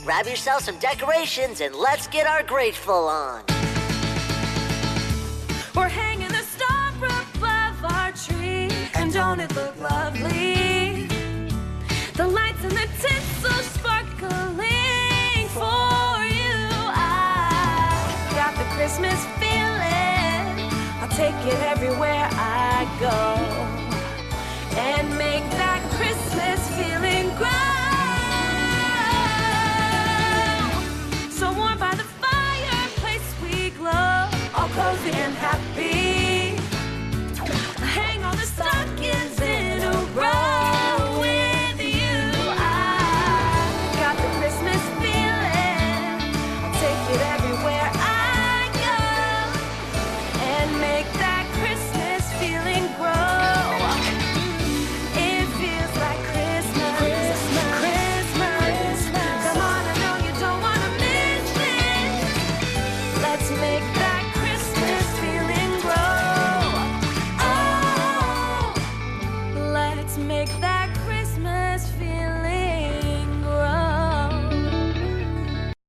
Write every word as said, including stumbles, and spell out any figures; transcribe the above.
Grab yourself some decorations and let's get our grateful on. We're hanging a star above our tree, and don't it look lovely? The lights and the tinsel sparkling for you. I got the Christmas feeling. I'll take it everywhere I go and make that Christmas feeling grow. So warm by the fireplace we glow, all cozy and happy. Hang all the stockings in a row with you. I got the Christmas feeling. I'll take it everywhere I go and make that Christmas feeling grow. It feels like Christmas, Christmas, Christmas. Come on, I know you don't wanna miss this. Let's make that